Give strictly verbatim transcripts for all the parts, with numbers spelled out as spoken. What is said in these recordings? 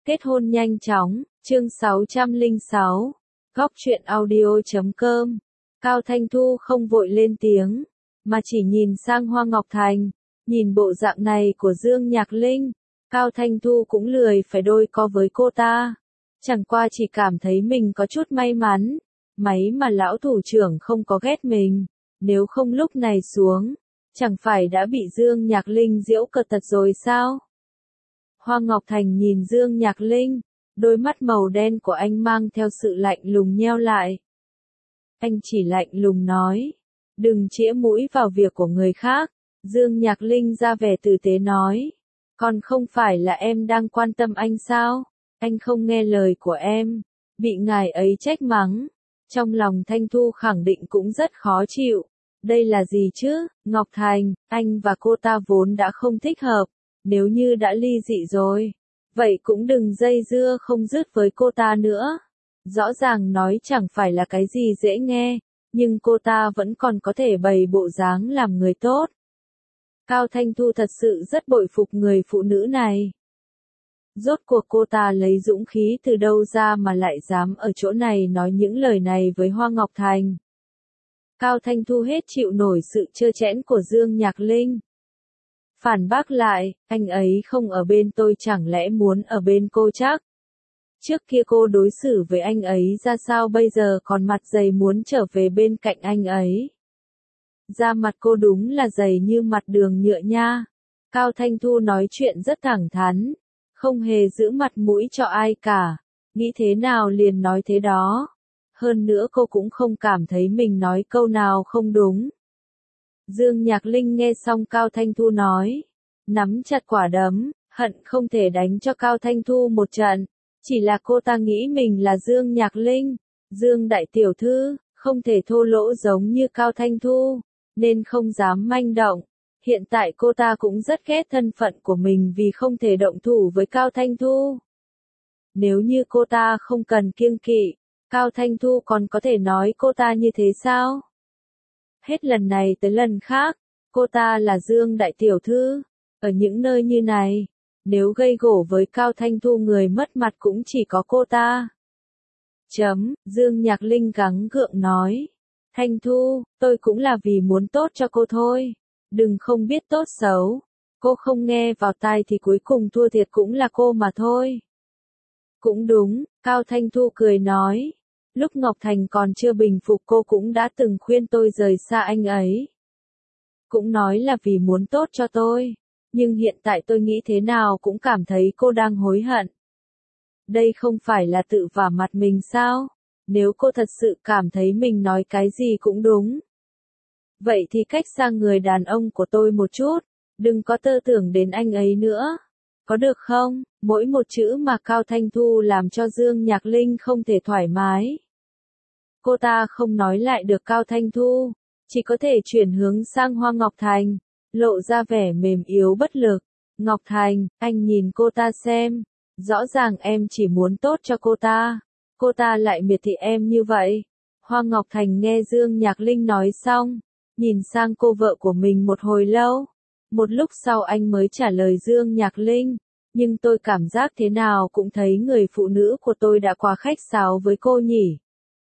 Kết hôn nhanh chóng, chương sáu trăm lẻ sáu, góc truyện audio chấm com. Cao Thanh Thu không vội lên tiếng, mà chỉ nhìn sang Hoa Ngọc Thành, nhìn bộ dạng này của Dương Nhạc Linh, Cao Thanh Thu cũng lười phải đôi co với cô ta. Chẳng qua chỉ cảm thấy mình có chút may mắn, mấy mà lão thủ trưởng không có ghét mình, nếu không lúc này xuống, chẳng phải đã bị Dương Nhạc Linh giễu cợt tật rồi sao? Hoa Ngọc Thành nhìn Dương Nhạc Linh, đôi mắt màu đen của anh mang theo sự lạnh lùng nheo lại. Anh chỉ lạnh lùng nói, đừng chĩa mũi vào việc của người khác. Dương Nhạc Linh ra vẻ tử tế nói, còn không phải là em đang quan tâm anh sao? Anh không nghe lời của em, bị ngài ấy trách mắng. Trong lòng Thanh Thu khẳng định cũng rất khó chịu. Đây là gì chứ, Ngọc Thành, anh và cô ta vốn đã không thích hợp. Nếu như đã ly dị rồi, vậy cũng đừng dây dưa không dứt với cô ta nữa. Rõ ràng nói chẳng phải là cái gì dễ nghe, nhưng cô ta vẫn còn có thể bày bộ dáng làm người tốt. Cao Thanh Thu thật sự rất bội phục người phụ nữ này. Rốt cuộc cô ta lấy dũng khí từ đâu ra mà lại dám ở chỗ này nói những lời này với Hoa Ngọc Thành. Cao Thanh Thu hết chịu nổi sự trơ trẽn của Dương Nhạc Linh. Phản bác lại, anh ấy không ở bên tôi chẳng lẽ muốn ở bên cô chắc? Trước kia cô đối xử với anh ấy ra sao bây giờ còn mặt dày muốn trở về bên cạnh anh ấy? Da mặt cô đúng là dày như mặt đường nhựa nha. Cao Thanh Thu nói chuyện rất thẳng thắn, không hề giữ mặt mũi cho ai cả, nghĩ thế nào liền nói thế đó. Hơn nữa cô cũng không cảm thấy mình nói câu nào không đúng. Dương Nhạc Linh nghe xong Cao Thanh Thu nói, nắm chặt quả đấm, hận không thể đánh cho Cao Thanh Thu một trận. Chỉ là cô ta nghĩ mình là Dương Nhạc Linh, Dương đại tiểu thư, không thể thô lỗ giống như Cao Thanh Thu, nên không dám manh động. Hiện tại cô ta cũng rất ghét thân phận của mình vì không thể động thủ với Cao Thanh Thu. Nếu như cô ta không cần kiêng kỵ, Cao Thanh Thu còn có thể nói cô ta như thế sao? Hết lần này tới lần khác, cô ta là Dương đại tiểu thư, ở những nơi như này, nếu gây gổ với Cao Thanh Thu người mất mặt cũng chỉ có cô ta. Chấm, Dương Nhạc Linh gắng gượng nói, Thanh Thu, tôi cũng là vì muốn tốt cho cô thôi, đừng không biết tốt xấu, cô không nghe vào tai thì cuối cùng thua thiệt cũng là cô mà thôi. Cũng đúng, Cao Thanh Thu cười nói. Lúc Ngọc Thành còn chưa bình phục cô cũng đã từng khuyên tôi rời xa anh ấy. Cũng nói là vì muốn tốt cho tôi. Nhưng hiện tại tôi nghĩ thế nào cũng cảm thấy cô đang hối hận. Đây không phải là tự vả mặt mình sao? Nếu cô thật sự cảm thấy mình nói cái gì cũng đúng. Vậy thì cách xa người đàn ông của tôi một chút. Đừng có tơ tưởng đến anh ấy nữa. Có được không? Mỗi một chữ mà Cao Thanh Thu làm cho Dương Nhạc Linh không thể thoải mái. Cô ta không nói lại được Cao Thanh Thu, chỉ có thể chuyển hướng sang Hoa Ngọc Thành, lộ ra vẻ mềm yếu bất lực. Ngọc Thành, anh nhìn cô ta xem, rõ ràng em chỉ muốn tốt cho cô ta, cô ta lại miệt thị em như vậy. Hoa Ngọc Thành nghe Dương Nhạc Linh nói xong, nhìn sang cô vợ của mình một hồi lâu, một lúc sau anh mới trả lời Dương Nhạc Linh, nhưng tôi cảm giác thế nào cũng thấy người phụ nữ của tôi đã quá khách sáo với cô nhỉ.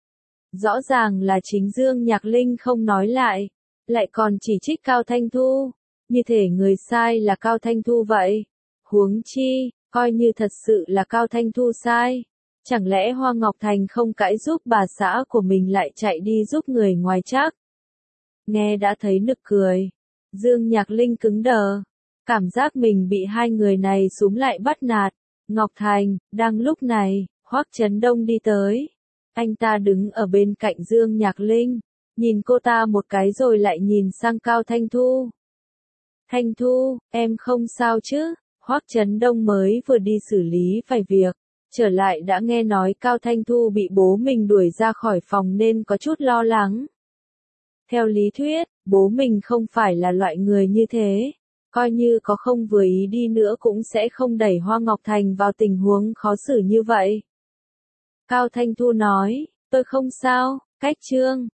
Rõ ràng là chính Dương Nhạc Linh không nói lại, lại còn chỉ trích Cao Thanh Thu, như thể người sai là Cao Thanh Thu vậy. Huống chi, coi như thật sự là Cao Thanh Thu sai, chẳng lẽ Hoa Ngọc Thành không cãi giúp bà xã của mình lại chạy đi giúp người ngoài chắc? Nghe đã thấy nực cười, Dương Nhạc Linh cứng đờ, cảm giác mình bị hai người này súm lại bắt nạt. Ngọc Thành, đang lúc này, Hoắc Chấn Đông đi tới. Anh ta đứng ở bên cạnh Dương Nhạc Linh, nhìn cô ta một cái rồi lại nhìn sang Cao Thanh Thu. Thanh Thu, em không sao chứ? Hoắc Chấn Đông mới vừa đi xử lý vài việc, trở lại đã nghe nói Cao Thanh Thu bị bố mình đuổi ra khỏi phòng nên có chút lo lắng. Theo lý thuyết, bố mình không phải là loại người như thế, coi như có không vừa ý đi nữa cũng sẽ không đẩy Hoa Ngọc Thành vào tình huống khó xử như vậy. Cao Thanh Thu nói, tôi không sao, cách chương.